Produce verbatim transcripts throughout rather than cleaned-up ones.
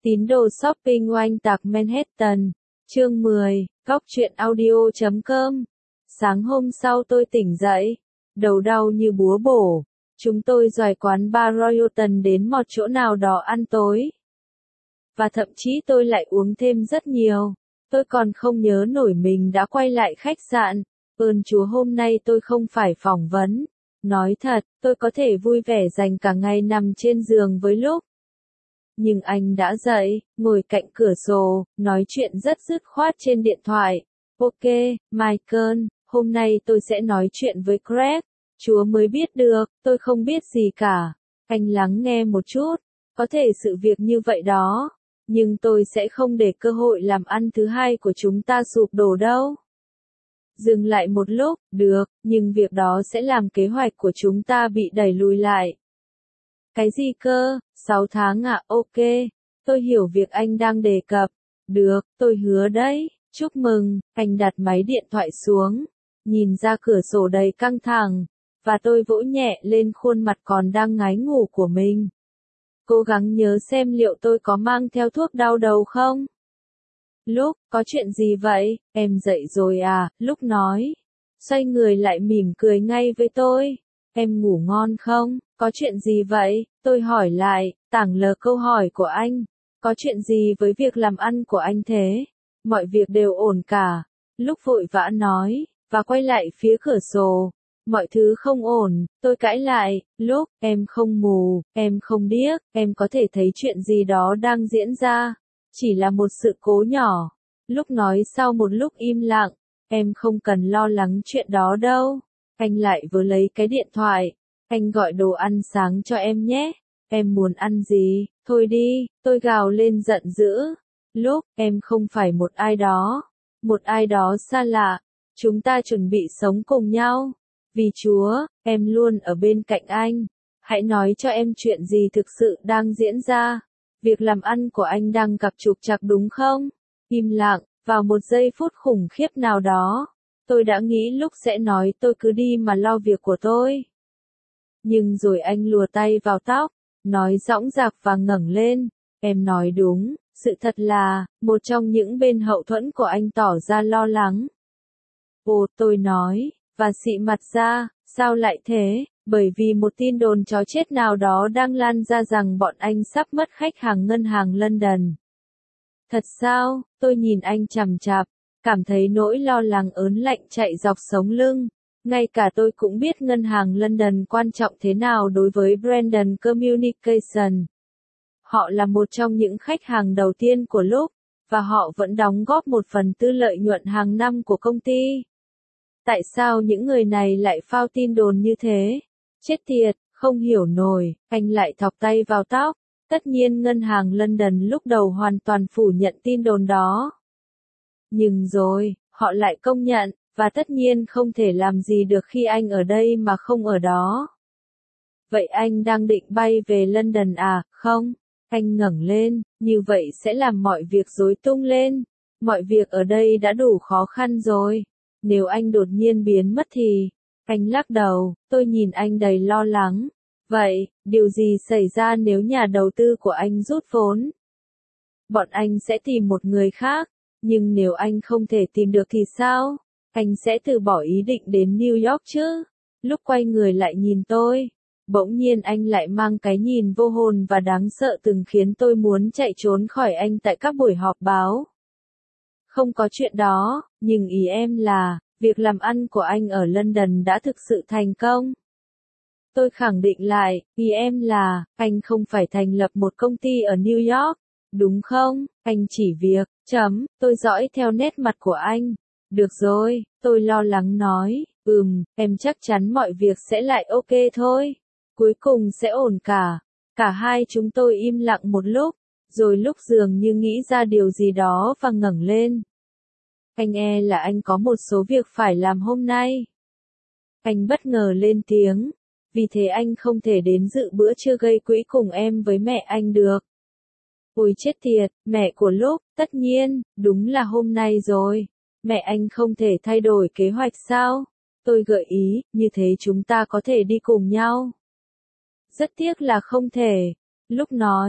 Tín đồ shopping oanh tạc Manhattan. Chương mười, góc truyện audio chấm com. Sáng hôm sau tôi tỉnh dậy, đầu đau như búa bổ. Chúng tôi dòi quán bar Royalton đến một chỗ nào đó ăn tối. Và thậm chí tôi lại uống thêm rất nhiều. Tôi còn không nhớ nổi mình đã quay lại khách sạn. Ơn Chúa hôm nay tôi không phải phỏng vấn. Nói thật, tôi có thể vui vẻ dành cả ngày nằm trên giường với Lúc. Nhưng anh đã dậy, ngồi cạnh cửa sổ, nói chuyện rất dứt khoát trên điện thoại. Ok, Michael, hôm nay tôi sẽ nói chuyện với Craig. Chúa mới biết được, tôi không biết gì cả. Anh lắng nghe một chút, có thể sự việc như vậy đó. Nhưng tôi sẽ không để cơ hội làm ăn thứ hai của chúng ta sụp đổ đâu. Dừng lại một lúc, được, nhưng việc đó sẽ làm kế hoạch của chúng ta bị đẩy lùi lại. Cái gì cơ? sáu tháng à? Ok. Tôi hiểu việc anh đang đề cập. Được, tôi hứa đấy. Chúc mừng. Anh đặt máy điện thoại xuống. Nhìn ra cửa sổ đầy căng thẳng. Và tôi vỗ nhẹ lên khuôn mặt còn đang ngái ngủ của mình. Cố gắng nhớ xem liệu tôi có mang theo thuốc đau đầu không? Lúc, có chuyện gì vậy? Em dậy rồi à? Lúc nói. Xoay người lại mỉm cười ngay với tôi. Em ngủ ngon không? Có chuyện gì vậy? Tôi hỏi lại, tảng lờ câu hỏi của anh. Có chuyện gì với việc làm ăn của anh thế? Mọi việc đều ổn cả. Lúc vội vã nói, và quay lại phía cửa sổ. Mọi thứ không ổn, tôi cãi lại. Lúc, em không mù, em không điếc, em có thể thấy chuyện gì đó đang diễn ra. Chỉ là một sự cố nhỏ. Lúc nói sau một lúc im lặng, em không cần lo lắng chuyện đó đâu. Anh lại vừa lấy cái điện thoại. Anh gọi đồ ăn sáng cho em nhé. Em muốn ăn gì? Thôi đi, tôi gào lên giận dữ. Lúc, em không phải một ai đó. Một ai đó xa lạ. Chúng ta chuẩn bị sống cùng nhau. Vì Chúa, em luôn ở bên cạnh anh. Hãy nói cho em chuyện gì thực sự đang diễn ra. Việc làm ăn của anh đang gặp trục trặc đúng không? Im lặng, vào một giây phút khủng khiếp nào đó. Tôi đã nghĩ Lúc sẽ nói tôi cứ đi mà lo việc của tôi. Nhưng rồi anh lùa tay vào tóc, nói dõng dạc và ngẩng lên. Em nói đúng, sự thật là, một trong những bên hậu thuẫn của anh tỏ ra lo lắng. Ồ, tôi nói, và xị mặt ra, sao lại thế? Bởi vì một tin đồn chó chết nào đó đang lan ra rằng bọn anh sắp mất khách hàng ngân hàng London. Thật sao? Tôi nhìn anh chằm chằm, cảm thấy nỗi lo lắng ớn lạnh chạy dọc sống lưng. Ngay cả tôi cũng biết ngân hàng London quan trọng thế nào đối với Brandon Communication. Họ là một trong những khách hàng đầu tiên của Lúc, và họ vẫn đóng góp một phần tư lợi nhuận hàng năm của công ty. Tại sao những người này lại phao tin đồn như thế? Chết tiệt, không hiểu nổi. Anh lại thọc tay vào tóc. Tất nhiên ngân hàng London lúc đầu hoàn toàn phủ nhận tin đồn đó. Nhưng rồi, họ lại công nhận, và tất nhiên không thể làm gì được khi anh ở đây mà không ở đó. Vậy anh đang định bay về London à, không? Anh ngẩng lên, như vậy sẽ làm mọi việc rối tung lên. Mọi việc ở đây đã đủ khó khăn rồi. Nếu anh đột nhiên biến mất thì... Anh lắc đầu, tôi nhìn anh đầy lo lắng. Vậy, điều gì xảy ra nếu nhà đầu tư của anh rút vốn? Bọn anh sẽ tìm một người khác, nhưng nếu anh không thể tìm được thì sao? Anh sẽ từ bỏ ý định đến New York chứ? Lúc quay người lại nhìn tôi, bỗng nhiên anh lại mang cái nhìn vô hồn và đáng sợ từng khiến tôi muốn chạy trốn khỏi anh tại các buổi họp báo. Không có chuyện đó, nhưng ý em là, việc làm ăn của anh ở London đã thực sự thành công. Tôi khẳng định lại, ý em là, anh không phải thành lập một công ty ở New York, đúng không? Anh chỉ việc, chấm, tôi dõi theo nét mặt của anh. Được rồi, tôi lo lắng nói, ừm, em chắc chắn mọi việc sẽ lại ok thôi. Cuối cùng sẽ ổn cả. Cả hai chúng tôi im lặng một lúc, rồi Lúc dường như nghĩ ra điều gì đó và ngẩng lên. Anh e là anh có một số việc phải làm hôm nay. Anh bất ngờ lên tiếng, vì thế anh không thể đến dự bữa trưa gây quỹ cùng em với mẹ anh được. Ôi chết tiệt, mẹ của Lúc, tất nhiên, đúng là hôm nay rồi. Mẹ anh không thể thay đổi kế hoạch sao? Tôi gợi ý, như thế chúng ta có thể đi cùng nhau. Rất tiếc là không thể. Lúc nói,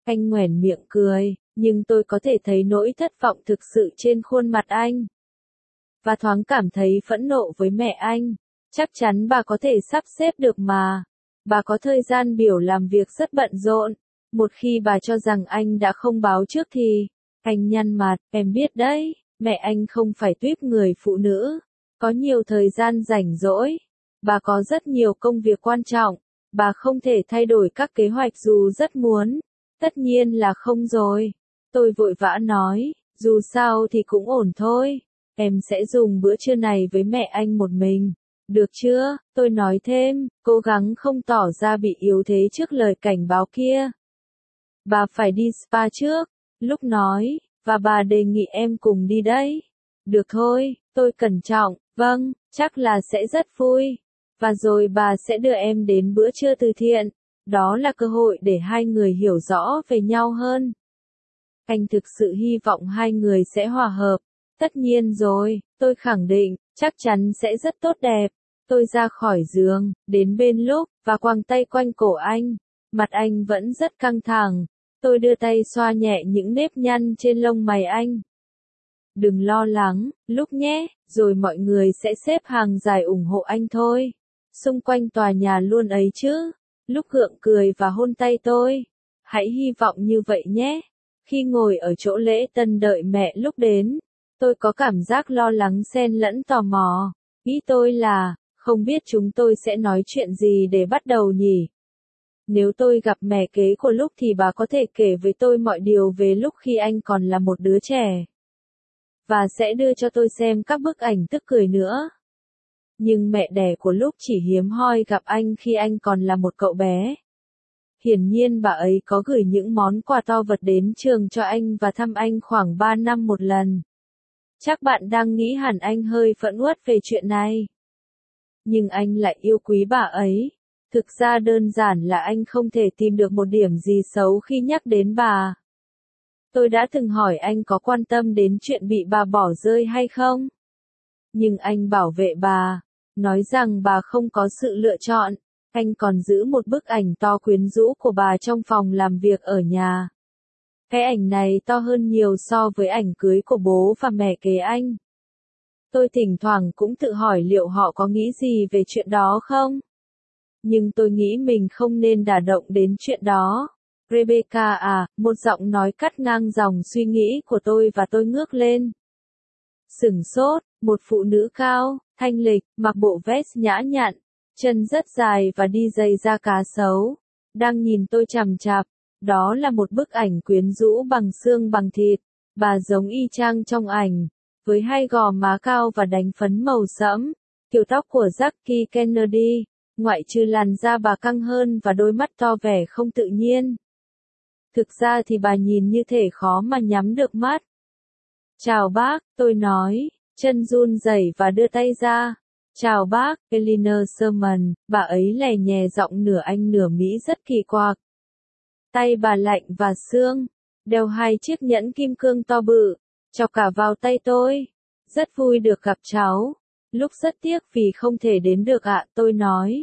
Anh nhoẻn miệng cười, nhưng tôi có thể thấy nỗi thất vọng thực sự trên khuôn mặt anh. Và thoáng cảm thấy phẫn nộ với mẹ anh. Chắc chắn bà có thể sắp xếp được mà. Bà có thời gian biểu làm việc rất bận rộn. Một khi bà cho rằng anh đã không báo trước thì, anh nhăn mặt, em biết đấy, mẹ anh không phải tuýp người phụ nữ, có nhiều thời gian rảnh rỗi. Bà có rất nhiều công việc quan trọng, bà không thể thay đổi các kế hoạch dù rất muốn. Tất nhiên là không rồi. Tôi vội vã nói, dù sao thì cũng ổn thôi. Em sẽ dùng bữa trưa này với mẹ anh một mình. Được chưa? Tôi nói thêm, cố gắng không tỏ ra bị yếu thế trước lời cảnh báo kia. Bà phải đi spa trước. Lúc nói, và bà đề nghị em cùng đi đấy. Được thôi, tôi cẩn trọng, vâng, chắc là sẽ rất vui. Và rồi bà sẽ đưa em đến bữa trưa từ thiện. Đó là cơ hội để hai người hiểu rõ về nhau hơn. Anh thực sự hy vọng hai người sẽ hòa hợp. Tất nhiên rồi, tôi khẳng định, chắc chắn sẽ rất tốt đẹp. Tôi ra khỏi giường, đến bên lúc, và quàng tay quanh cổ anh. Mặt anh vẫn rất căng thẳng. Tôi đưa tay xoa nhẹ những nếp nhăn trên lông mày anh. Đừng lo lắng, lúc nhé, rồi mọi người sẽ xếp hàng dài ủng hộ anh thôi. Xung quanh tòa nhà luôn ấy chứ. Lúc gượng cười và hôn tay tôi. Hãy hy vọng như vậy nhé. Khi ngồi ở chỗ lễ tân đợi mẹ lúc đến, tôi có cảm giác lo lắng xen lẫn tò mò. Ý tôi là, không biết chúng tôi sẽ nói chuyện gì để bắt đầu nhỉ? Nếu tôi gặp mẹ kế của lúc thì bà có thể kể với tôi mọi điều về lúc khi anh còn là một đứa trẻ. Và sẽ đưa cho tôi xem các bức ảnh tức cười nữa. Nhưng mẹ đẻ của lúc chỉ hiếm hoi gặp anh khi anh còn là một cậu bé. Hiển nhiên bà ấy có gửi những món quà to vật đến trường cho anh và thăm anh khoảng ba năm một lần. Chắc bạn đang nghĩ hẳn anh hơi phẫn uất về chuyện này. Nhưng anh lại yêu quý bà ấy. Thực ra đơn giản là anh không thể tìm được một điểm gì xấu khi nhắc đến bà. Tôi đã từng hỏi anh có quan tâm đến chuyện bị bà bỏ rơi hay không? Nhưng anh bảo vệ bà, nói rằng bà không có sự lựa chọn. Anh còn giữ một bức ảnh to quyến rũ của bà trong phòng làm việc ở nhà. Cái ảnh này to hơn nhiều so với ảnh cưới của bố và mẹ kế anh. Tôi thỉnh thoảng cũng tự hỏi liệu họ có nghĩ gì về chuyện đó không? Nhưng tôi nghĩ mình không nên đả động đến chuyện đó. Rebecca à, một giọng nói cắt ngang dòng suy nghĩ của tôi và tôi ngước lên. Sửng sốt, một phụ nữ cao, thanh lịch, mặc bộ vest nhã nhặn, chân rất dài và đi giày da cá sấu, đang nhìn tôi chằm chằm. Đó là một bức ảnh quyến rũ bằng xương bằng thịt, bà giống y chang trong ảnh, với hai gò má cao và đánh phấn màu sẫm, kiểu tóc của Jackie Kennedy, ngoại trừ làn da bà căng hơn và đôi mắt to vẻ không tự nhiên. Thực ra thì bà nhìn như thể khó mà nhắm được mắt. Chào bác, tôi nói, chân run rẩy và đưa tay ra. Chào bác, Eleanor Sherman, bà ấy lè nhè giọng nửa Anh nửa Mỹ rất kỳ quặc. Tay bà lạnh và xương, đeo hai chiếc nhẫn kim cương to bự, chọc cả vào tay tôi. Rất vui được gặp cháu. Lúc rất tiếc vì không thể đến được ạ, tôi nói.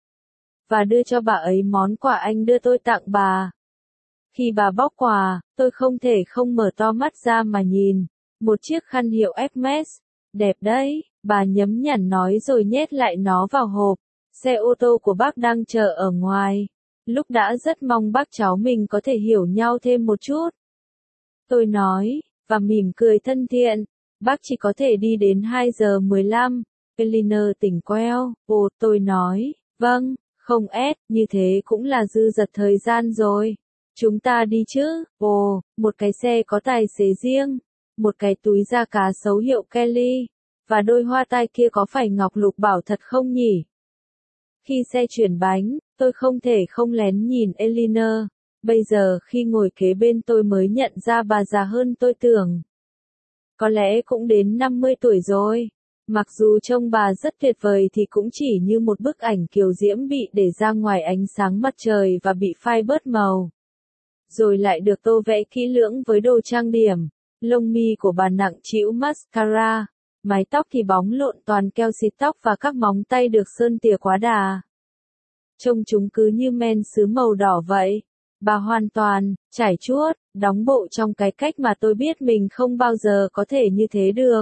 Và đưa cho bà ấy món quà anh đưa tôi tặng bà. Khi bà bóc quà, tôi không thể không mở to mắt ra mà nhìn. Một chiếc khăn hiệu Hermes. Đẹp đấy, bà nhấm nhẳn nói rồi nhét lại nó vào hộp. Xe ô tô của bác đang chờ ở ngoài. Lúc đã rất mong bác cháu mình có thể hiểu nhau thêm một chút. Tôi nói, và mỉm cười thân thiện. Bác chỉ có thể đi đến hai giờ mười lăm. Eleanor tỉnh queo. Ồ, tôi nói, vâng, không ép, như thế cũng là dư dật thời gian rồi. Chúng ta đi chứ? Ồ, một cái xe có tài xế riêng. Một cái túi da cá sấu hiệu Kelly. Và đôi hoa tai kia có phải ngọc lục bảo thật không nhỉ? Khi xe chuyển bánh, tôi không thể không lén nhìn Eleanor. Bây giờ khi ngồi kế bên tôi mới nhận ra bà già hơn tôi tưởng. Có lẽ cũng đến năm mươi tuổi rồi. Mặc dù trông bà rất tuyệt vời thì cũng chỉ như một bức ảnh kiều diễm bị để ra ngoài ánh sáng mặt trời và bị phai bớt màu. Rồi lại được tô vẽ kỹ lưỡng với đồ trang điểm. Lông mi của bà nặng trĩu mascara. Mái tóc thì bóng lộn toàn keo xịt tóc và các móng tay được sơn tỉa quá đà. Trông chúng cứ như men sứ màu đỏ vậy. Bà hoàn toàn, trải chuốt, đóng bộ trong cái cách mà tôi biết mình không bao giờ có thể như thế được.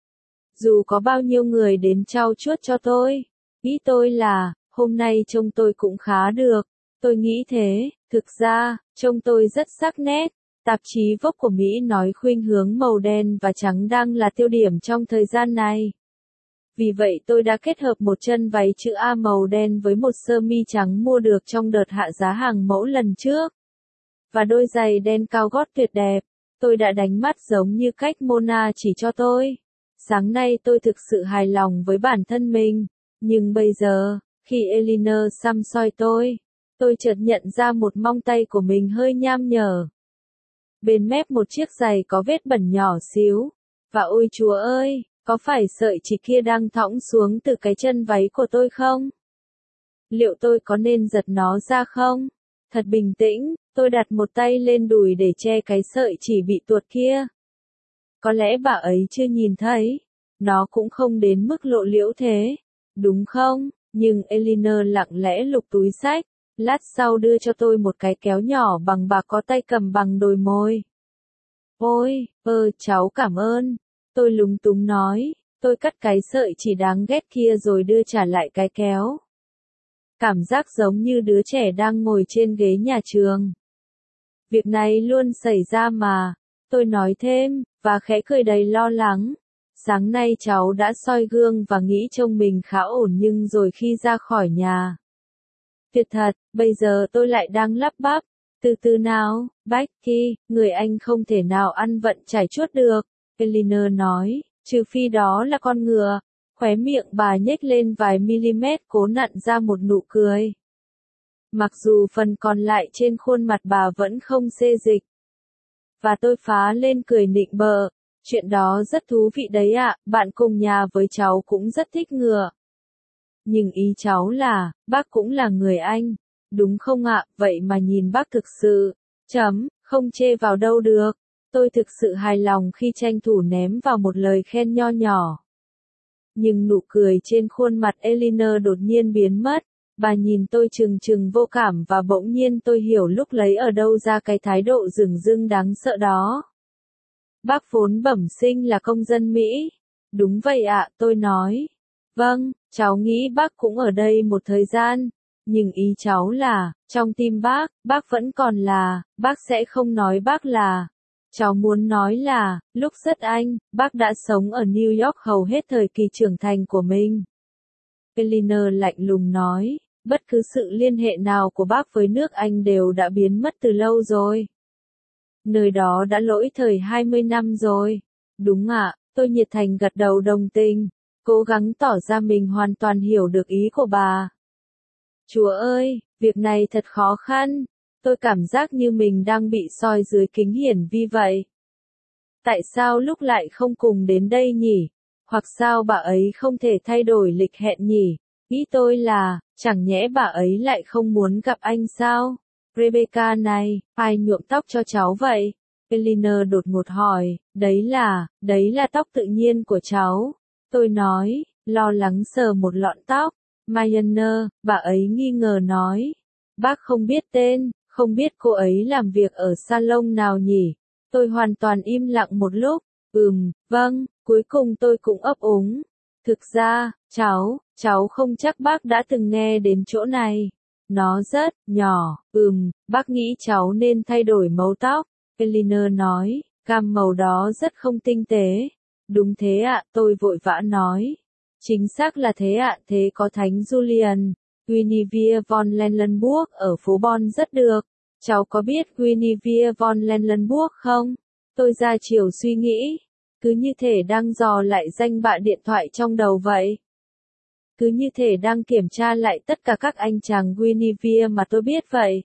Dù có bao nhiêu người đến trau chuốt cho tôi. Ý tôi là, hôm nay trông tôi cũng khá được. Tôi nghĩ thế, thực ra, trông tôi rất sắc nét. Tạp chí Vogue của Mỹ nói khuynh hướng màu đen và trắng đang là tiêu điểm trong thời gian này. Vì vậy tôi đã kết hợp một chân váy chữ A màu đen với một sơ mi trắng mua được trong đợt hạ giá hàng mẫu lần trước. Và đôi giày đen cao gót tuyệt đẹp. Tôi đã đánh mắt giống như cách Mona chỉ cho tôi. Sáng nay tôi thực sự hài lòng với bản thân mình. Nhưng bây giờ, khi Elinor xăm soi tôi, tôi chợt nhận ra một mong tay của mình hơi nham nhở. Bên mép một chiếc giày có vết bẩn nhỏ xíu. Và ôi chúa ơi, có phải sợi chỉ kia đang thõng xuống từ cái chân váy của tôi không? Liệu tôi có nên giật nó ra không? Thật bình tĩnh, tôi đặt một tay lên đùi để che cái sợi chỉ bị tuột kia. Có lẽ bà ấy chưa nhìn thấy. Nó cũng không đến mức lộ liễu thế. Đúng không? Nhưng Elinor lặng lẽ lục túi xách. Lát sau đưa cho tôi một cái kéo nhỏ bằng bạc có tay cầm bằng đồi môi. Ôi, ơ, cháu cảm ơn. Tôi lúng túng nói. Tôi cắt cái sợi chỉ đáng ghét kia rồi đưa trả lại cái kéo. Cảm giác giống như đứa trẻ đang ngồi trên ghế nhà trường. Việc này luôn xảy ra mà. Tôi nói thêm, và khẽ cười đầy lo lắng. Sáng nay cháu đã soi gương và nghĩ trông mình khá ổn nhưng rồi khi ra khỏi nhà. Tuyệt thật, bây giờ tôi lại đang lắp bắp. Từ từ nào, Becky, người anh không thể nào ăn vận trải chuốt được. Elinor nói, trừ phi đó là con ngựa. Khóe miệng bà nhếch lên vài mm cố nặn ra một nụ cười. Mặc dù phần còn lại trên khuôn mặt bà vẫn không xê dịch. Và tôi phá lên cười nịnh bợ. Chuyện đó rất thú vị đấy ạ, bạn cùng nhà với cháu cũng rất thích ngựa. Nhưng ý cháu là, bác cũng là người Anh. Đúng không ạ, vậy mà nhìn bác thực sự. Chấm, không chê vào đâu được. Tôi thực sự hài lòng khi tranh thủ ném vào một lời khen nho nhỏ. Nhưng nụ cười trên khuôn mặt Elinor đột nhiên biến mất. Bà nhìn tôi trừng trừng vô cảm và bỗng nhiên tôi hiểu lúc lấy ở đâu ra cái thái độ dửng dưng đáng sợ đó. Bác vốn bẩm sinh là công dân Mỹ. Đúng vậy ạ, tôi nói. Vâng, cháu nghĩ bác cũng ở đây một thời gian. Nhưng ý cháu là, trong tim bác, bác vẫn còn là, bác sẽ không nói bác là. Cháu muốn nói là, lúc rất Anh, bác đã sống ở New York hầu hết thời kỳ trưởng thành của mình. Elinor lạnh lùng nói, bất cứ sự liên hệ nào của bác với nước Anh đều đã biến mất từ lâu rồi. Nơi đó đã lỗi thời hai mươi năm rồi. Đúng ạ, tôi nhiệt thành gật đầu đồng tình, cố gắng tỏ ra mình hoàn toàn hiểu được ý của bà. Chúa ơi, việc này thật khó khăn. Tôi cảm giác như mình đang bị soi dưới kính hiển vi vậy. Tại sao lúc lại không cùng đến đây nhỉ? Hoặc sao bà ấy không thể thay đổi lịch hẹn nhỉ? Ý tôi là, chẳng nhẽ bà ấy lại không muốn gặp anh sao? Rebecca này, ai nhuộm tóc cho cháu vậy? Elinor đột ngột hỏi, đấy là, đấy là tóc tự nhiên của cháu. Tôi nói, lo lắng sờ một lọn tóc. Mayner, bà ấy nghi ngờ nói. Bác không biết tên, không biết cô ấy làm việc ở salon nào nhỉ? Tôi hoàn toàn im lặng một lúc. Ừm, vâng, cuối cùng tôi cũng ấp úng. Thực ra, cháu, cháu không chắc bác đã từng nghe đến chỗ này. Nó rất nhỏ, ừm, bác nghĩ cháu nên thay đổi màu tóc. Elinor nói, gam màu đó rất không tinh tế. Đúng thế ạ, tôi vội vã nói. Chính xác là thế ạ, thế có Thánh Julian, Guinevere von Leyenburg ở phố Bon rất được. Cháu có biết Guinevere von Leyenburg không? Tôi ra chiều suy nghĩ. Cứ như thể đang dò lại danh bạ điện thoại trong đầu vậy. Cứ như thể đang kiểm tra lại tất cả các anh chàng Guinevere mà tôi biết vậy.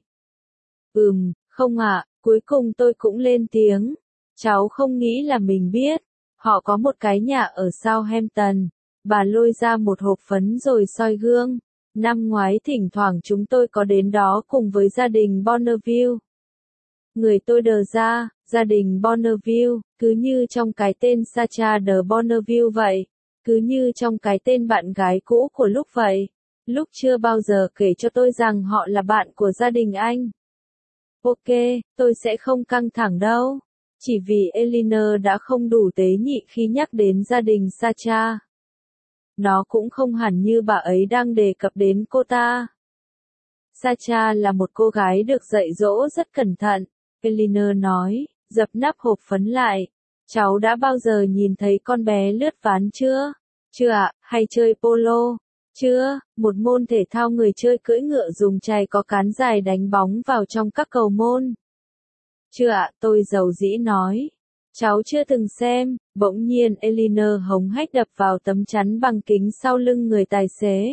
Ừm, không ạ, cuối cùng tôi cũng lên tiếng. Cháu không nghĩ là mình biết. Họ có một cái nhà ở Southampton. Bà lôi ra một hộp phấn rồi soi gương. Năm ngoái thỉnh thoảng chúng tôi có đến đó cùng với gia đình Bonneville. Người tôi đờ ra, gia đình Bonneville, cứ như trong cái tên Sacha de Bonneville vậy. Cứ như trong cái tên bạn gái cũ của Lúc vậy. Lúc chưa bao giờ kể cho tôi rằng họ là bạn của gia đình anh. Ok, tôi sẽ không căng thẳng đâu. Chỉ vì Eleanor đã không đủ tế nhị khi nhắc đến gia đình Sacha. Nó cũng không hẳn như bà ấy đang đề cập đến cô ta. Sacha là một cô gái được dạy dỗ rất cẩn thận, Eleanor nói, dập nắp hộp phấn lại. Cháu đã bao giờ nhìn thấy con bé lướt ván chưa? Chưa ạ, hay chơi polo? Chưa, một môn thể thao người chơi cưỡi ngựa dùng chày có cán dài đánh bóng vào trong các cầu môn. Chưa ạ, tôi giàu dĩ nói. Cháu chưa từng xem, bỗng nhiên Eleanor hống hách đập vào tấm chắn bằng kính sau lưng người tài xế.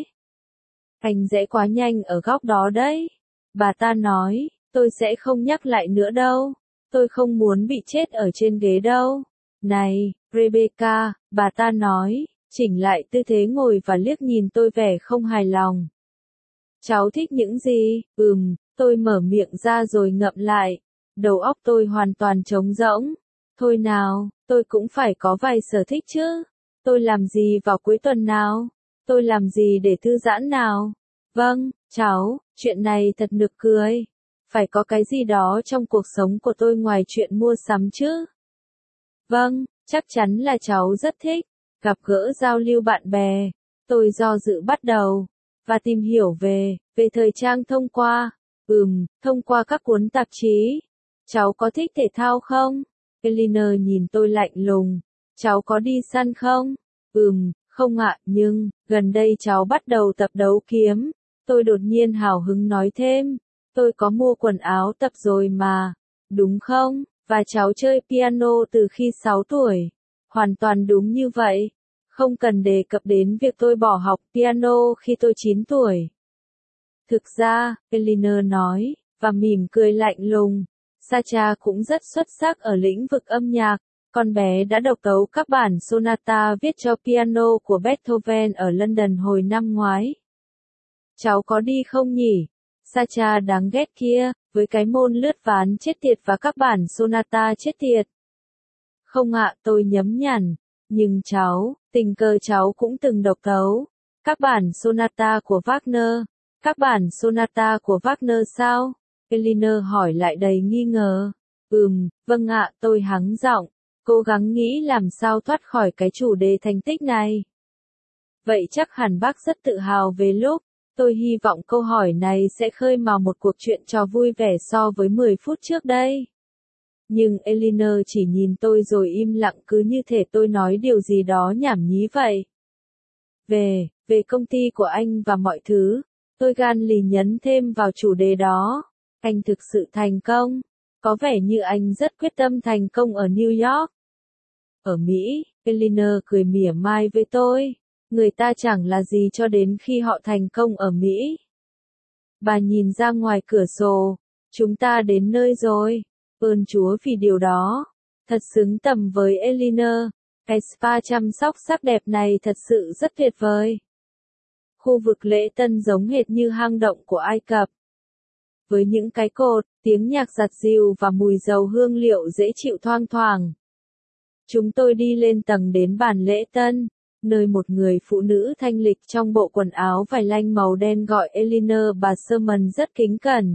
Anh rẽ quá nhanh ở góc đó đấy. Bà ta nói, tôi sẽ không nhắc lại nữa đâu. Tôi không muốn bị chết ở trên ghế đâu. Này, Rebecca, bà ta nói, chỉnh lại tư thế ngồi và liếc nhìn tôi vẻ không hài lòng. Cháu thích những gì? Ừm, tôi mở miệng ra rồi ngậm lại. Đầu óc tôi hoàn toàn trống rỗng. Thôi nào, tôi cũng phải có vài sở thích chứ. Tôi làm gì vào cuối tuần nào? Tôi làm gì để thư giãn nào? Vâng, cháu, chuyện này thật nực cười. Phải có cái gì đó trong cuộc sống của tôi ngoài chuyện mua sắm chứ. Vâng, chắc chắn là cháu rất thích. Gặp gỡ giao lưu bạn bè. Tôi do dự bắt đầu. Và tìm hiểu về, về thời trang thông qua. Ừm, thông qua các cuốn tạp chí. Cháu có thích thể thao không? Eleanor nhìn tôi lạnh lùng. Cháu có đi săn không? Ừm, không ạ, nhưng, gần đây cháu bắt đầu tập đấu kiếm. Tôi đột nhiên hào hứng nói thêm. Tôi có mua quần áo tập rồi mà. Đúng không? Và cháu chơi piano từ khi sáu tuổi. Hoàn toàn đúng như vậy. Không cần đề cập đến việc tôi bỏ học piano khi tôi chín tuổi. Thực ra, Eleanor nói, và mỉm cười lạnh lùng. Sacha cũng rất xuất sắc ở lĩnh vực âm nhạc. Con bé đã độc tấu các bản sonata viết cho piano của Beethoven ở London hồi năm ngoái. Cháu có đi không nhỉ? Sacha đáng ghét kia, với cái môn lướt ván chết tiệt và các bản sonata chết tiệt. Không ạ, tôi nhấm nhằn. Nhưng cháu, tình cờ cháu cũng từng độc tấu. Các bản sonata của Wagner. Các bản sonata của Wagner sao? Eleanor hỏi lại đầy nghi ngờ. Ừm, vâng ạ, tôi hắng giọng. Cố gắng nghĩ làm sao thoát khỏi cái chủ đề thành tích này. Vậy chắc hẳn bác rất tự hào về lúc. Tôi hy vọng câu hỏi này sẽ khơi mào một cuộc chuyện trò vui vẻ so với mười phút trước đây. Nhưng Eleanor chỉ nhìn tôi rồi im lặng cứ như thể tôi nói điều gì đó nhảm nhí vậy. Về, về công ty của anh và mọi thứ, tôi gan lì nhấn thêm vào chủ đề đó. Anh thực sự thành công. Có vẻ như anh rất quyết tâm thành công ở New York. Ở Mỹ, Eleanor cười mỉa mai với tôi. Người ta chẳng là gì cho đến khi họ thành công ở Mỹ. Bà nhìn ra ngoài cửa sổ. Chúng ta đến nơi rồi. Ơn Chúa vì điều đó. Thật xứng tầm với Eleanor. Cái spa chăm sóc sắc đẹp này thật sự rất tuyệt vời. Khu vực lễ tân giống hệt như hang động của Ai Cập. Với những cái cột, tiếng nhạc giặt dịu và mùi dầu hương liệu dễ chịu thoang thoảng. Chúng tôi đi lên tầng đến bàn lễ tân, nơi một người phụ nữ thanh lịch trong bộ quần áo vải lanh màu đen gọi Eleanor bà Sherman rất kính cẩn.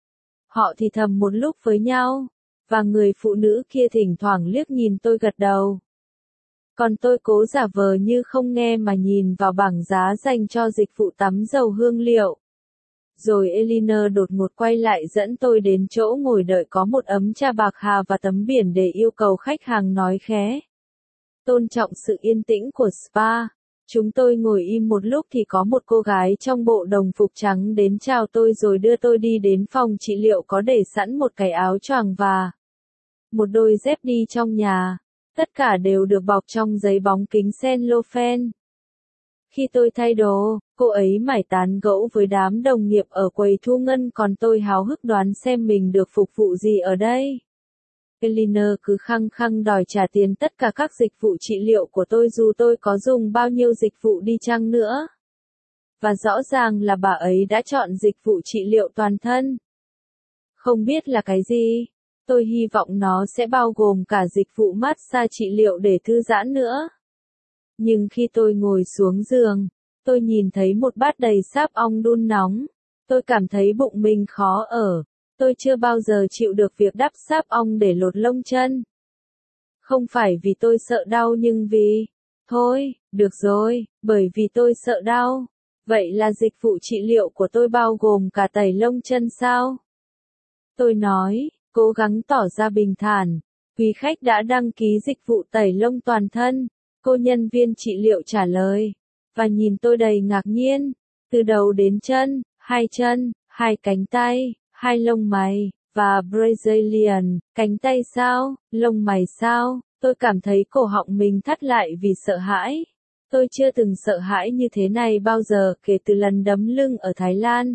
Họ thì thầm một lúc với nhau, và người phụ nữ kia thỉnh thoảng liếc nhìn tôi gật đầu. Còn tôi cố giả vờ như không nghe mà nhìn vào bảng giá dành cho dịch vụ tắm dầu hương liệu. Rồi Eleanor đột ngột quay lại dẫn tôi đến chỗ ngồi đợi có một ấm trà bạc hà và tấm biển để yêu cầu khách hàng nói khẽ. Tôn trọng sự yên tĩnh của spa. Chúng tôi ngồi im một lúc thì có một cô gái trong bộ đồng phục trắng đến chào tôi rồi đưa tôi đi đến phòng trị liệu có để sẵn một cái áo choàng và một đôi dép đi trong nhà. Tất cả đều được bọc trong giấy bóng kính cellophane. Khi tôi thay đồ, cô ấy mải tán gẫu với đám đồng nghiệp ở quầy thu ngân còn tôi háo hức đoán xem mình được phục vụ gì ở đây. Eleanor cứ khăng khăng đòi trả tiền tất cả các dịch vụ trị liệu của tôi dù tôi có dùng bao nhiêu dịch vụ đi chăng nữa. Và rõ ràng là bà ấy đã chọn dịch vụ trị liệu toàn thân. Không biết là cái gì. Tôi hy vọng nó sẽ bao gồm cả dịch vụ massage trị liệu để thư giãn nữa. Nhưng khi tôi ngồi xuống giường, tôi nhìn thấy một bát đầy sáp ong đun nóng. Tôi cảm thấy bụng mình khó ở. Tôi chưa bao giờ chịu được việc đắp sáp ong để lột lông chân. Không phải vì tôi sợ đau nhưng vì... Thôi, được rồi, bởi vì tôi sợ đau. Vậy là dịch vụ trị liệu của tôi bao gồm cả tẩy lông chân sao? Tôi nói, cố gắng tỏ ra bình thản. Quý khách đã đăng ký dịch vụ tẩy lông toàn thân. Cô nhân viên trị liệu trả lời. Và nhìn tôi đầy ngạc nhiên. Từ đầu đến chân, hai chân, hai cánh tay, hai lông mày, và Brazilian, cánh tay sao, lông mày sao? Tôi cảm thấy cổ họng mình thắt lại vì sợ hãi. Tôi chưa từng sợ hãi như thế này bao giờ kể từ lần đấm lưng ở Thái Lan.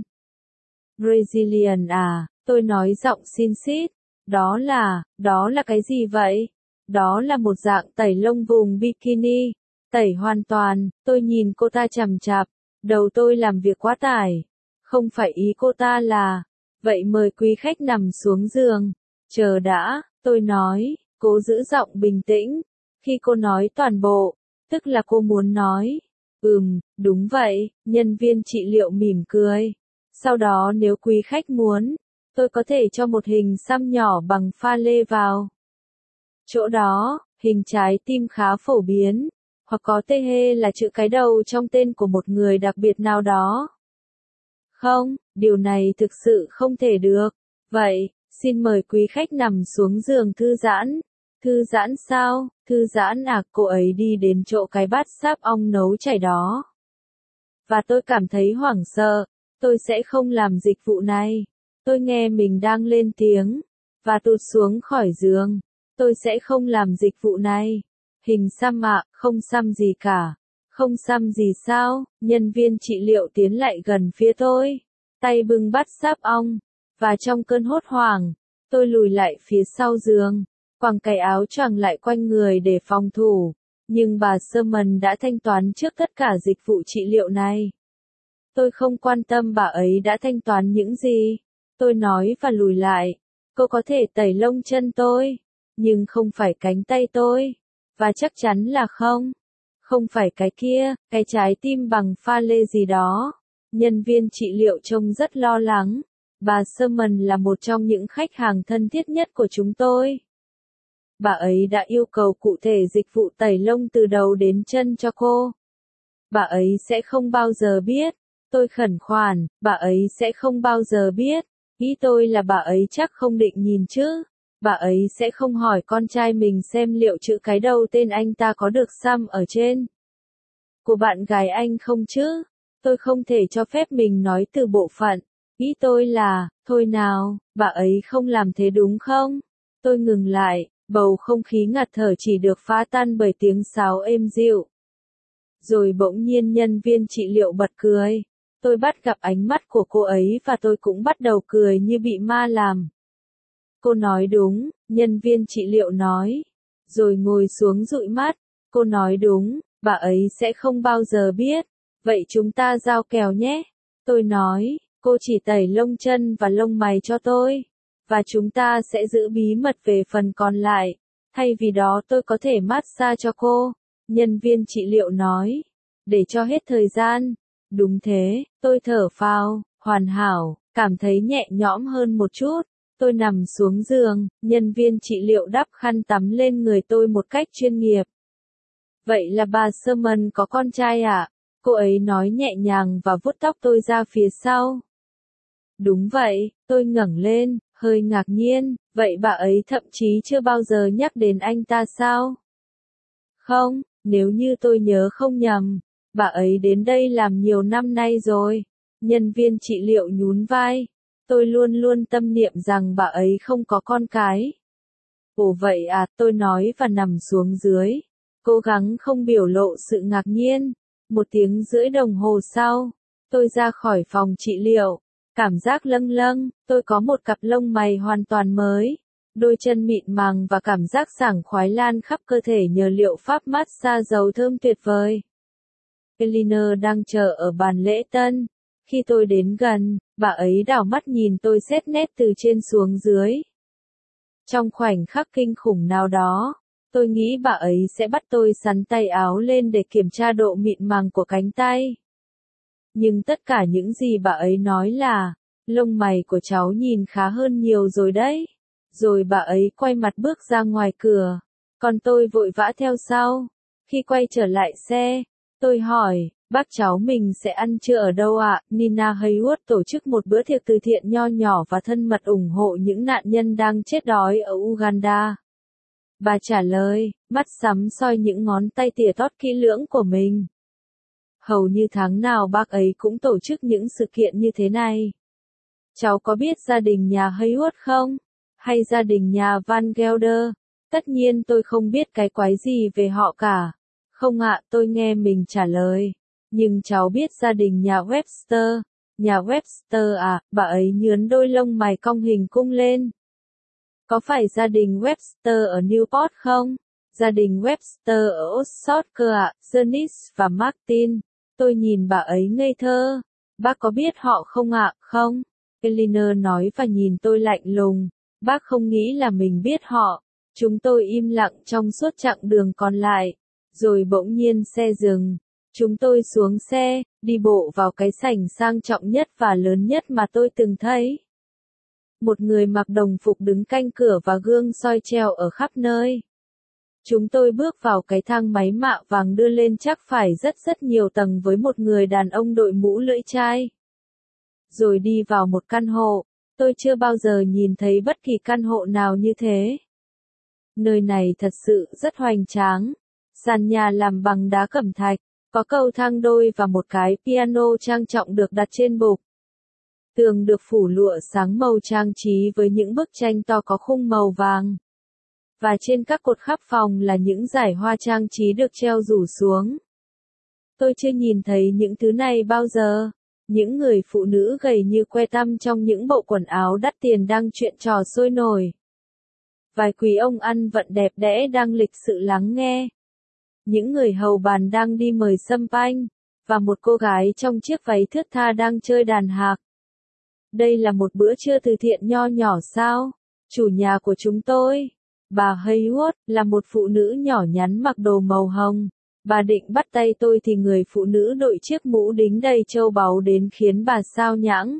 Brazilian à, tôi nói giọng xin xít. Đó là, đó là cái gì vậy? Đó là một dạng tẩy lông vùng bikini. Tẩy hoàn toàn, tôi nhìn cô ta chằm chằm. Đầu tôi làm việc quá tải. Không phải ý cô ta là, vậy mời quý khách nằm xuống giường. Chờ đã, tôi nói, cố giữ giọng bình tĩnh. Khi cô nói toàn bộ, tức là cô muốn nói, ừm, đúng vậy, nhân viên trị liệu mỉm cười. Sau đó nếu quý khách muốn, tôi có thể cho một hình xăm nhỏ bằng pha lê vào. Chỗ đó, hình trái tim khá phổ biến, hoặc có tê hê là chữ cái đầu trong tên của một người đặc biệt nào đó. Không, điều này thực sự không thể được. Vậy, xin mời quý khách nằm xuống giường thư giãn. Thư giãn sao? Thư giãn à? Cô ấy đi đến chỗ cái bát sáp ong nấu chảy đó. Và tôi cảm thấy hoảng sợ. Tôi sẽ không làm dịch vụ này. Tôi nghe mình đang lên tiếng. Và tụt xuống khỏi giường. Tôi sẽ không làm dịch vụ này. Hình xăm ạ, không xăm gì cả. Không xăm gì sao? Nhân viên trị liệu tiến lại gần phía tôi. Tay bưng bát sáp ong. Và trong cơn hốt hoảng, tôi lùi lại phía sau giường. Quàng cái áo choàng lại quanh người để phòng thủ. Nhưng bà Sherman đã thanh toán trước tất cả dịch vụ trị liệu này. Tôi không quan tâm bà ấy đã thanh toán những gì. Tôi nói và lùi lại. Cô có thể tẩy lông chân tôi. Nhưng không phải cánh tay tôi. Và chắc chắn là không. Không phải cái kia, cái trái tim bằng pha lê gì đó. Nhân viên trị liệu trông rất lo lắng. Bà Sherman là một trong những khách hàng thân thiết nhất của chúng tôi. Bà ấy đã yêu cầu cụ thể dịch vụ tẩy lông từ đầu đến chân cho cô. Bà ấy sẽ không bao giờ biết. Tôi khẩn khoản, bà ấy sẽ không bao giờ biết. Ý tôi là bà ấy chắc không định nhìn chứ. Bà ấy sẽ không hỏi con trai mình xem liệu chữ cái đầu tên anh ta có được xăm ở trên của bạn gái anh không chứ. Tôi không thể cho phép mình nói từ bộ phận. Ý tôi là, thôi nào, bà ấy không làm thế đúng không? Tôi ngừng lại, bầu không khí ngạt thở chỉ được phá tan bởi tiếng sáo êm dịu. Rồi bỗng nhiên nhân viên trị liệu bật cười. Tôi bắt gặp ánh mắt của cô ấy và tôi cũng bắt đầu cười như bị ma làm. Cô nói đúng, nhân viên trị liệu nói. Rồi ngồi xuống dụi mắt. Cô nói đúng, bà ấy sẽ không bao giờ biết. Vậy chúng ta giao kèo nhé. Tôi nói, cô chỉ tẩy lông chân và lông mày cho tôi. Và chúng ta sẽ giữ bí mật về phần còn lại. Thay vì đó tôi có thể massage cho cô. Nhân viên trị liệu nói. Để cho hết thời gian. Đúng thế, tôi thở phào, hoàn hảo, cảm thấy nhẹ nhõm hơn một chút. Tôi nằm xuống giường, nhân viên trị liệu đắp khăn tắm lên người tôi một cách chuyên nghiệp. Vậy là bà Sherman có con trai ạ? À? Cô ấy nói nhẹ nhàng và vuốt tóc tôi ra phía sau. Đúng vậy, tôi ngẩng lên, hơi ngạc nhiên, vậy bà ấy thậm chí chưa bao giờ nhắc đến anh ta sao? Không, nếu như tôi nhớ không nhầm, bà ấy đến đây làm nhiều năm nay rồi. Nhân viên trị liệu nhún vai. Tôi luôn luôn tâm niệm rằng bà ấy không có con cái. Ồ vậy à, tôi nói và nằm xuống dưới. Cố gắng không biểu lộ sự ngạc nhiên. Một tiếng rưỡi đồng hồ sau, tôi ra khỏi phòng trị liệu. Cảm giác lâng lâng, tôi có một cặp lông mày hoàn toàn mới. Đôi chân mịn màng và cảm giác sảng khoái lan khắp cơ thể nhờ liệu pháp massage dầu thơm tuyệt vời. Eleanor đang chờ ở bàn lễ tân. Khi tôi đến gần, bà ấy đảo mắt nhìn tôi xét nét từ trên xuống dưới. Trong khoảnh khắc kinh khủng nào đó, tôi nghĩ bà ấy sẽ bắt tôi xắn tay áo lên để kiểm tra độ mịn màng của cánh tay. Nhưng tất cả những gì bà ấy nói là, Lông mày của cháu nhìn khá hơn nhiều rồi đấy. Rồi bà ấy quay mặt bước ra ngoài cửa. Còn tôi vội vã theo sau. Khi quay trở lại xe, tôi hỏi, bác cháu mình sẽ ăn trưa ở đâu ạ? Nina Haywood tổ chức một bữa tiệc từ thiện nho nhỏ và thân mật ủng hộ những nạn nhân đang chết đói ở Uganda. Bà trả lời, mắt sắm soi những ngón tay tỉa tót kỹ lưỡng của mình. Hầu như tháng nào bác ấy cũng tổ chức những sự kiện như thế này. Cháu có biết gia đình nhà Haywood không? Hay gia đình nhà Van Gelder? Tất nhiên tôi không biết cái quái gì về họ cả. Không ạ, tôi nghe mình trả lời. Nhưng cháu biết gia đình nhà Webster. Nhà Webster à, bà ấy nhướn đôi lông mày cong hình cung lên. Có phải gia đình Webster ở Newport không? Gia đình Webster ở Oxford cơ ạ, Janice và Martin. Tôi nhìn bà ấy ngây thơ. Bác có biết họ không ạ? Không. Eleanor nói và nhìn tôi lạnh lùng. Bác không nghĩ là mình biết họ. Chúng tôi im lặng trong suốt chặng đường còn lại. Rồi bỗng nhiên xe dừng. Chúng tôi xuống xe, đi bộ vào cái sảnh sang trọng nhất và lớn nhất mà tôi từng thấy. Một người mặc đồng phục đứng canh cửa và gương soi treo ở khắp nơi. Chúng tôi bước vào cái thang máy mạ vàng đưa lên chắc phải rất rất nhiều tầng với một người đàn ông đội mũ lưỡi chai. Rồi đi vào một căn hộ. Tôi chưa bao giờ nhìn thấy bất kỳ căn hộ nào như thế. Nơi này thật sự rất hoành tráng. Sàn nhà làm bằng đá cẩm thạch, có cầu thang đôi và một cái piano trang trọng được đặt trên bục. Tường được phủ lụa sáng màu trang trí với những bức tranh to có khung màu vàng. Và trên các cột khắp phòng là những dải hoa trang trí được treo rủ xuống. Tôi chưa nhìn thấy những thứ này bao giờ. Những người phụ nữ gầy như que tăm trong những bộ quần áo đắt tiền đang chuyện trò sôi nổi. Vài quý ông ăn vận đẹp đẽ đang lịch sự lắng nghe. Những người hầu bàn đang đi mời sâm panh, và một cô gái trong chiếc váy thướt tha đang chơi đàn hạc. Đây là một bữa trưa từ thiện nho nhỏ sao? Chủ nhà của chúng tôi, bà Haywood, là một phụ nữ nhỏ nhắn mặc đồ màu hồng. Bà định bắt tay tôi thì người phụ nữ đội chiếc mũ đính đầy châu báu đến khiến bà sao nhãng.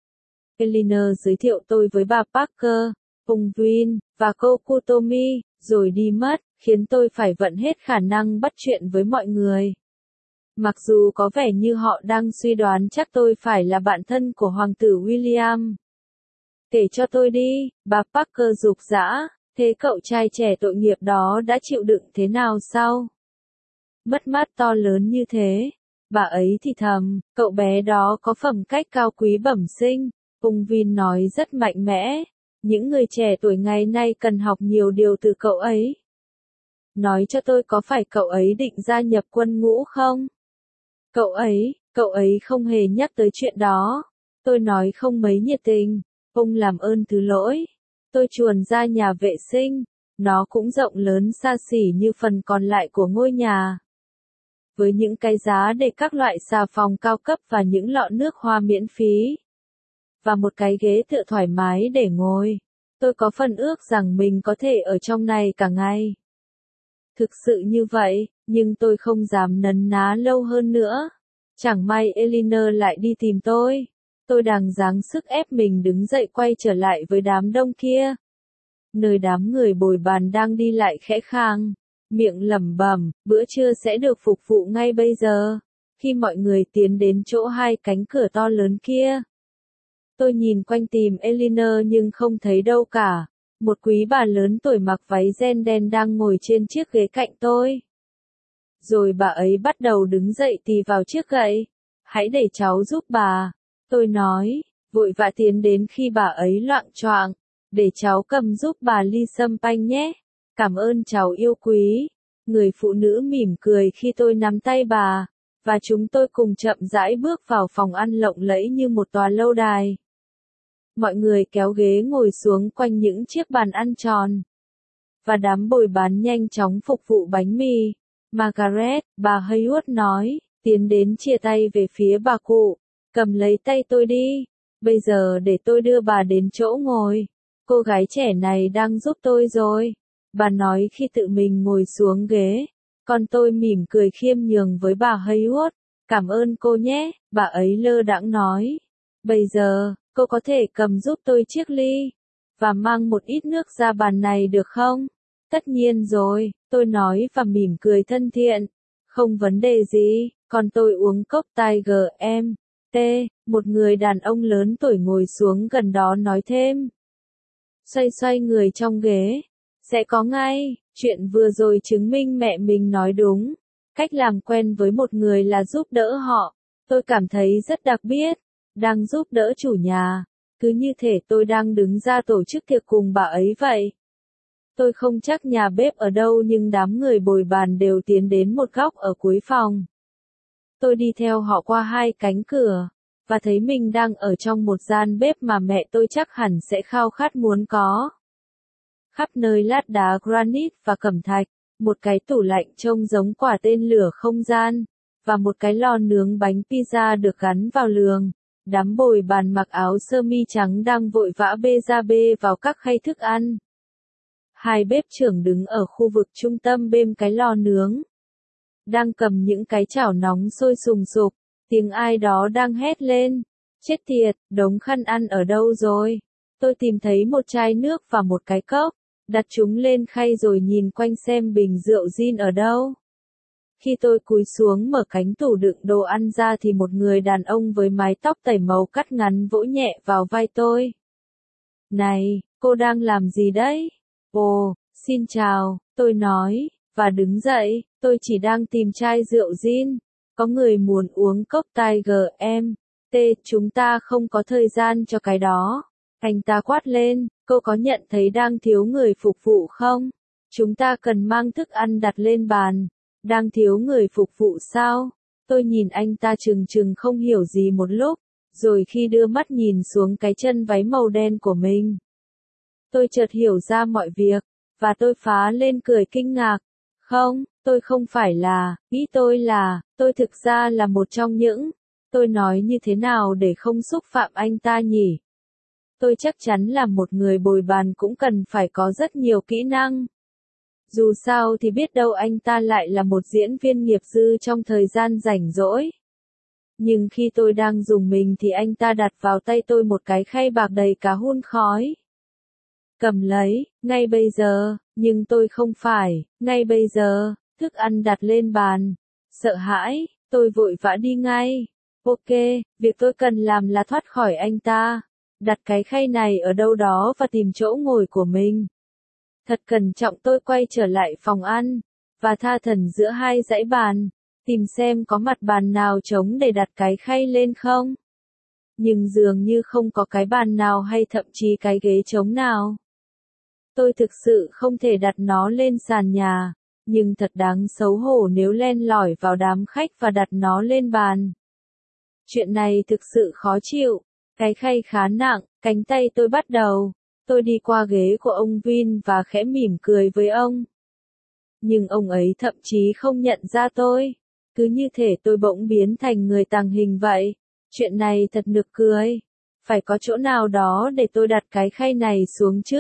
Eleanor giới thiệu tôi với bà Parker, Phùng Vin, và cô Kutomi, rồi đi mất, khiến tôi phải vận hết khả năng bắt chuyện với mọi người. Mặc dù có vẻ như họ đang suy đoán chắc tôi phải là bạn thân của Hoàng tử William. Kể cho tôi đi, bà Parker rục rã, thế cậu trai trẻ tội nghiệp đó đã chịu đựng thế nào sau? Mất mát to lớn như thế. Bà ấy thì thầm, cậu bé đó có phẩm cách cao quý bẩm sinh. Phùng Vin nói rất mạnh mẽ. Những người trẻ tuổi ngày nay cần học nhiều điều từ cậu ấy. Nói cho tôi có phải cậu ấy định gia nhập quân ngũ không? Cậu ấy, cậu ấy không hề nhắc tới chuyện đó. Tôi nói không mấy nhiệt tình. Ông làm ơn thứ lỗi. Tôi chuồn ra nhà vệ sinh. Nó cũng rộng lớn xa xỉ như phần còn lại của ngôi nhà. Với những cái giá để các loại xà phòng cao cấp và những lọ nước hoa miễn phí. Và một cái ghế tựa thoải mái để ngồi. Tôi có phần ước rằng mình có thể ở trong này cả ngày. Thực sự như vậy, nhưng tôi không dám nấn ná lâu hơn nữa. Chẳng may Eleanor lại đi tìm tôi. Tôi đang giáng sức ép mình đứng dậy quay trở lại với đám đông kia. Nơi đám người bồi bàn đang đi lại khẽ khàng, miệng lẩm bẩm, bữa trưa sẽ được phục vụ ngay bây giờ. Khi mọi người tiến đến chỗ hai cánh cửa to lớn kia. Tôi nhìn quanh tìm Eleanor nhưng không thấy đâu cả. Một quý bà lớn tuổi mặc váy ren đen đang ngồi trên chiếc ghế cạnh tôi. Rồi bà ấy bắt đầu đứng dậy tì vào chiếc gậy. Hãy để cháu giúp bà. Tôi nói, vội vã tiến đến khi bà ấy loạng choạng. Để cháu cầm giúp bà ly sâm panh nhé. Cảm ơn cháu yêu quý. Người phụ nữ mỉm cười khi tôi nắm tay bà. Và chúng tôi cùng chậm rãi bước vào phòng ăn lộng lẫy như một tòa lâu đài. Mọi người kéo ghế ngồi xuống quanh những chiếc bàn ăn tròn. Và đám bồi bán nhanh chóng phục vụ bánh mì. Margaret, bà Haywood nói, tiến đến chia tay về phía bà cụ. Cầm lấy tay tôi đi. Bây giờ để tôi đưa bà đến chỗ ngồi. Cô gái trẻ này đang giúp tôi rồi. Bà nói khi tự mình ngồi xuống ghế. Còn tôi mỉm cười khiêm nhường với bà Haywood. Cảm ơn cô nhé, bà ấy lơ đãng nói. Bây giờ, cô có thể cầm giúp tôi chiếc ly, và mang một ít nước ra bàn này được không? Tất nhiên rồi, tôi nói và mỉm cười thân thiện. Không vấn đề gì, còn tôi uống cốc Tiger em. T, một người đàn ông lớn tuổi ngồi xuống gần đó nói thêm. Xoay xoay người trong ghế. Sẽ có ngay, chuyện vừa rồi chứng minh mẹ mình nói đúng. Cách làm quen với một người là giúp đỡ họ. Tôi cảm thấy rất đặc biệt. Đang giúp đỡ chủ nhà. Cứ như thể tôi đang đứng ra tổ chức tiệc cùng bà ấy vậy. Tôi không chắc nhà bếp ở đâu nhưng đám người bồi bàn đều tiến đến một góc ở cuối phòng. Tôi đi theo họ qua hai cánh cửa, và thấy mình đang ở trong một gian bếp mà mẹ tôi chắc hẳn sẽ khao khát muốn có. Khắp nơi lát đá granite và cẩm thạch, một cái tủ lạnh trông giống quả tên lửa không gian, và một cái lò nướng bánh pizza được gắn vào lường. Đám bồi bàn mặc áo sơ mi trắng đang vội vã bê ra bê vào các khay thức ăn. Hai bếp trưởng đứng ở khu vực trung tâm bên cái lò nướng. Đang cầm những cái chảo nóng sôi sùng sục, tiếng ai đó đang hét lên. Chết tiệt, đống khăn ăn ở đâu rồi? Tôi tìm thấy một chai nước và một cái cốc, đặt chúng lên khay rồi nhìn quanh xem bình rượu gin ở đâu. Khi tôi cúi xuống mở cánh tủ đựng đồ ăn ra thì một người đàn ông với mái tóc tẩy màu cắt ngắn vỗ nhẹ vào vai tôi. Này, cô đang làm gì đấy? Ồ, xin chào, tôi nói, và đứng dậy, tôi chỉ đang tìm chai rượu gin. Có người muốn uống cốc Tiger em. T, chúng ta không có thời gian cho cái đó. Anh ta quát lên, cô có nhận thấy đang thiếu người phục vụ không? Chúng ta cần mang thức ăn đặt lên bàn. Đang thiếu người phục vụ sao? Tôi nhìn anh ta chừng chừng không hiểu gì một lúc, rồi khi đưa mắt nhìn xuống cái chân váy màu đen của mình. Tôi chợt hiểu ra mọi việc, và tôi phá lên cười kinh ngạc. Không, tôi không phải là, nghĩ tôi là, tôi thực ra là một trong những, tôi nói như thế nào để không xúc phạm anh ta nhỉ? Tôi chắc chắn là một người bồi bàn cũng cần phải có rất nhiều kỹ năng. Dù sao thì biết đâu anh ta lại là một diễn viên nghiệp dư trong thời gian rảnh rỗi. Nhưng khi tôi đang dùng mình thì anh ta đặt vào tay tôi một cái khay bạc đầy cá hun khói. Cầm lấy, ngay bây giờ, nhưng tôi không phải, ngay bây giờ, thức ăn đặt lên bàn. Sợ hãi, tôi vội vã đi ngay. Ok, việc tôi cần làm là thoát khỏi anh ta. Đặt cái khay này ở đâu đó và tìm chỗ ngồi của mình. Thật cẩn trọng tôi quay trở lại phòng ăn, và tha thẩn giữa hai dãy bàn, tìm xem có mặt bàn nào trống để đặt cái khay lên không. Nhưng dường như không có cái bàn nào hay thậm chí cái ghế trống nào. Tôi thực sự không thể đặt nó lên sàn nhà, nhưng thật đáng xấu hổ nếu len lỏi vào đám khách và đặt nó lên bàn. Chuyện này thực sự khó chịu, cái khay khá nặng, cánh tay tôi bắt đầu. Tôi đi qua ghế của ông Vin và khẽ mỉm cười với ông. Nhưng ông ấy thậm chí không nhận ra tôi. Cứ như thể tôi bỗng biến thành người tàng hình vậy. Chuyện này thật nực cười. Phải có chỗ nào đó để tôi đặt cái khay này xuống chứ?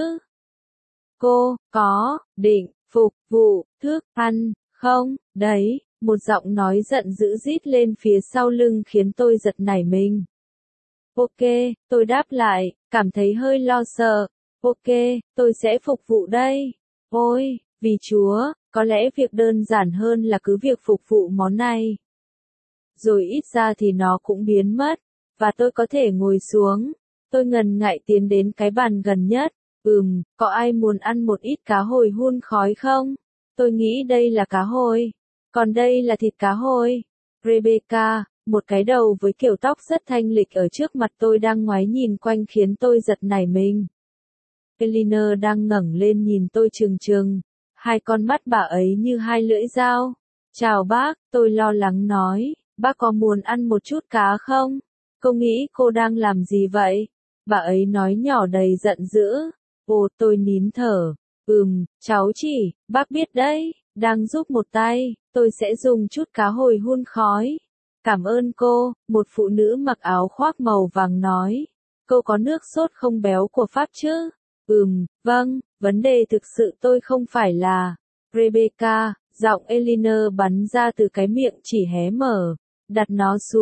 Cô, có, định, phục vụ, thức ăn, không, đấy, một giọng nói giận dữ rít lên phía sau lưng khiến tôi giật nảy mình. Ok, tôi đáp lại, cảm thấy hơi lo sợ. Ok, tôi sẽ phục vụ đây. Ôi, vì Chúa, có lẽ việc đơn giản hơn là cứ việc phục vụ món này. Rồi ít ra thì nó cũng biến mất, và tôi có thể ngồi xuống. Tôi ngần ngại tiến đến cái bàn gần nhất. Ừm, có ai muốn ăn một ít cá hồi hun khói không? Tôi nghĩ đây là cá hồi. Còn đây là thịt cá hồi. Rebecca, một cái đầu với kiểu tóc rất thanh lịch ở trước mặt tôi đang ngoái nhìn quanh khiến tôi giật nảy mình. Eleanor đang ngẩng lên nhìn tôi trừng trừng. Hai con mắt bà ấy như hai lưỡi dao. Chào bác, tôi lo lắng nói. Bác có muốn ăn một chút cá không? Cô nghĩ cô đang làm gì vậy? Bà ấy nói nhỏ đầy giận dữ. Ồ, tôi nín thở. Ừm, cháu chỉ, bác biết đấy, đang giúp một tay, tôi sẽ dùng chút cá hồi hun khói. Cảm ơn cô, một phụ nữ mặc áo khoác màu vàng nói. Cô có nước sốt không béo của Pháp chứ? Ừm, vâng, vấn đề thực sự tôi không phải là. Rebecca, giọng Eleanor bắn ra từ cái miệng chỉ hé mở. Đặt nó xuống,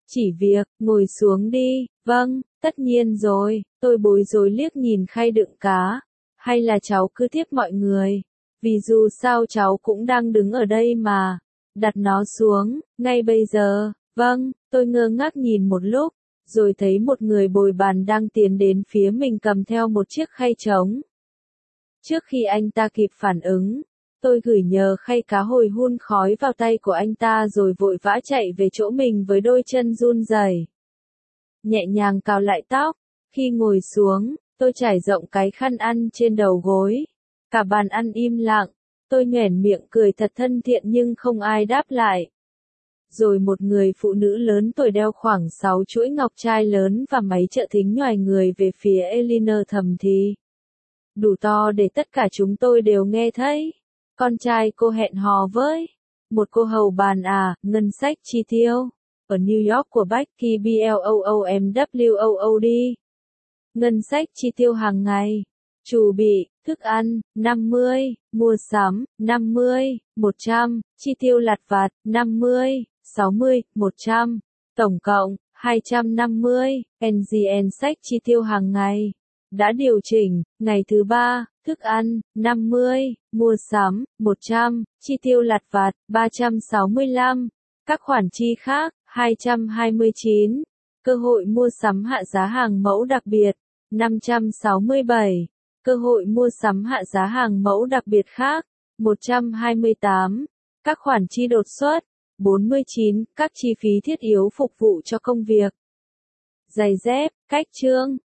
Chỉ việc, ngồi xuống đi, vâng, tất nhiên rồi, tôi bối rối liếc nhìn khay đựng cá. Hay là cháu cứ tiếp mọi người, vì dù sao cháu cũng đang đứng ở đây mà. Đặt nó xuống, ngay bây giờ, vâng, tôi ngơ ngác nhìn một lúc, rồi thấy một người bồi bàn đang tiến đến phía mình cầm theo một chiếc khay trống. Trước khi anh ta kịp phản ứng, tôi gửi nhờ khay cá hồi hun khói vào tay của anh ta rồi vội vã chạy về chỗ mình với đôi chân run rẩy. Nhẹ nhàng cào lại tóc, khi ngồi xuống, tôi trải rộng cái khăn ăn trên đầu gối. Cả bàn ăn im lặng, tôi nhoẻn miệng cười thật thân thiện nhưng không ai đáp lại. Rồi một người phụ nữ lớn tuổi đeo khoảng sáu chuỗi ngọc trai lớn và máy trợ thính nhoài người về phía Eleanor thầm thì. Đủ to để tất cả chúng tôi đều nghe thấy. Con trai cô hẹn hò với một cô hầu bàn à, ngân sách chi tiêu. Ở New York của Becky Bloomwd. Ngân sách chi tiêu hàng ngày. Chủ bị, thức ăn, năm mươi, mua sắm, năm mươi, một trăm, chi tiêu lặt vặt, năm mươi, sáu mươi, một trăm, tổng cộng, hai trăm năm mươi, en giê en sách chi tiêu hàng ngày. Đã điều chỉnh, ngày thứ ba, thức ăn, năm mươi, mua sắm, một trăm, chi tiêu lặt vặt, ba trăm sáu mươi lăm, các khoản chi khác, hai trăm hai mươi chín, cơ hội mua sắm hạ giá hàng mẫu đặc biệt, năm trăm sáu mươi bảy, cơ hội mua sắm hạ giá hàng mẫu đặc biệt khác, một trăm hai mươi tám, các khoản chi đột xuất, bốn mươi chín, các chi phí thiết yếu phục vụ cho công việc. Giày dép, cách chương.